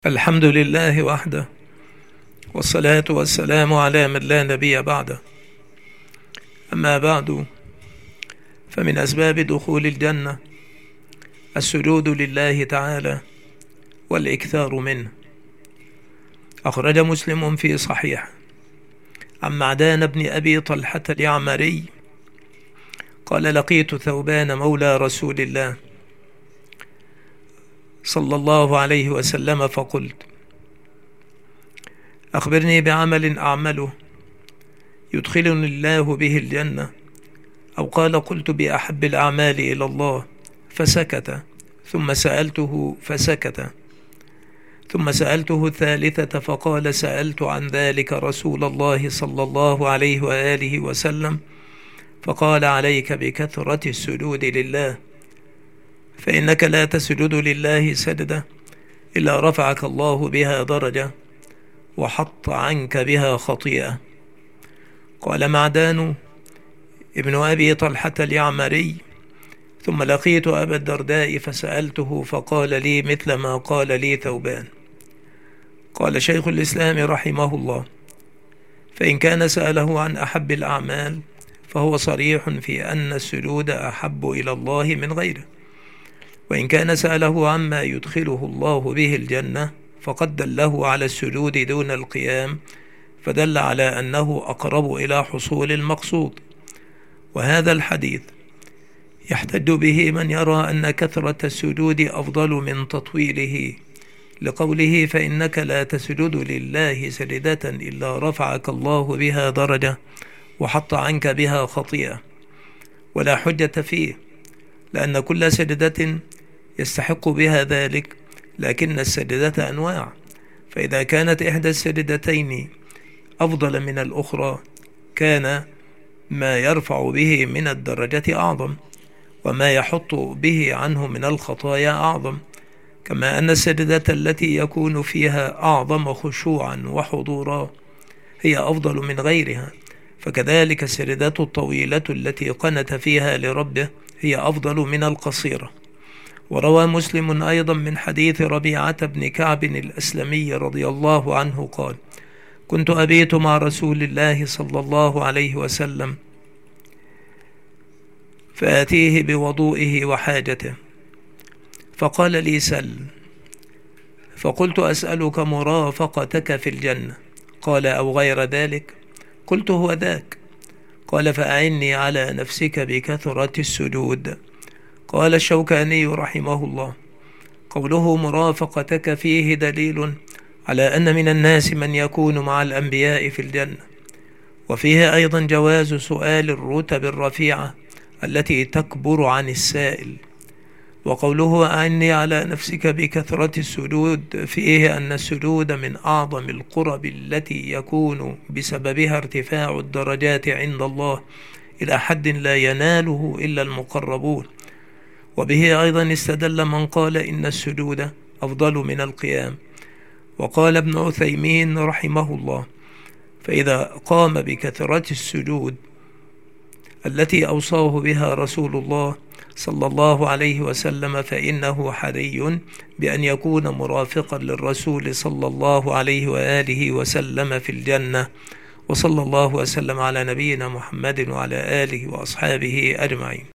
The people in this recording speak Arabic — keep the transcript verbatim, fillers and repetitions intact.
الحمد لله وحده، والصلاة والسلام على من لا نبي بعده. أما بعد، فمن أسباب دخول الجنة السجود لله تعالى والإكثار منه. أخرج مسلم في صحيح عن معدان بن أبي طلحة اليعمري قال: لقيت ثوبان مولى رسول الله صلى الله عليه وسلم فقلت: أخبرني بعمل أعمله يدخلني الله به الجنة، أو قال: قلت: بأحب الأعمال إلى الله، فسكت. ثم سألته فسكت. ثم سألته الثالثة فقال: سألت عن ذلك رسول الله صلى الله عليه وآله وسلم، فقال: عليك بكثرة السجود لله، فإنك لا تسجد لله سجدة إلا رفعك الله بها درجة وحط عنك بها خطيئة. قال معدان ابن أبي طلحة اليعمري: ثم لقيت أبا الدرداء فسألته فقال لي مثل ما قال لي ثوبان. قال شيخ الإسلام رحمه الله: فإن كان سأله عن أحب الأعمال فهو صريح في أن السجود أحب إلى الله من غيره، وإن كان سأله عما يدخله الله به الجنة فقد دله على السجود دون القيام، فدل على أنه أقرب إلى حصول المقصود. وهذا الحديث يحتج به من يرى أن كثرة السجود أفضل من تطويله، لقوله: فإنك لا تسجد لله سجدة إلا رفعك الله بها درجة وحط عنك بها خطيئة. ولا حجة فيه، لأن كل سجدة يستحق بها ذلك، لكن السجدة أنواع، فإذا كانت إحدى السجدتين أفضل من الأخرى كان ما يرفع به من الدرجة أعظم، وما يحط به عنه من الخطايا أعظم، كما أن السجدة التي يكون فيها أعظم خشوعا وحضورا هي أفضل من غيرها، فكذلك السجدة الطويلة التي قنت فيها لربه هي أفضل من القصيرة. وروى مسلم أيضا من حديث ربيعة بن كعب الأسلمي رضي الله عنه قال: كنت أبيت مع رسول الله صلى الله عليه وسلم فآتيه بوضوئه وحاجته، فقال لي: سل. فقلت: أسألك مرافقتك في الجنة. قال: أو غير ذلك؟ قلت: هو ذاك. قال: فأعني على نفسك بكثرة السجود. قال الشوكاني رحمه الله: قوله مرافقتك فيه دليل على أن من الناس من يكون مع الأنبياء في الجنة، وفيه أيضا جواز سؤال الرتب الرفيعة التي تكبر عن السائل. وقوله أعني على نفسك بكثرة السجود فيه أن السجود من أعظم القرب التي يكون بسببها ارتفاع الدرجات عند الله إلى حد لا يناله إلا المقربون. وبه أيضا استدل من قال إن السجود أفضل من القيام. وقال ابن عثيمين رحمه الله: فإذا قام بكثرة السجود التي أوصاه بها رسول الله صلى الله عليه وسلم فإنه حري بأن يكون مرافقا للرسول صلى الله عليه وآله وسلم في الجنة. وصلى الله وسلم على نبينا محمد وعلى آله وأصحابه أجمعين.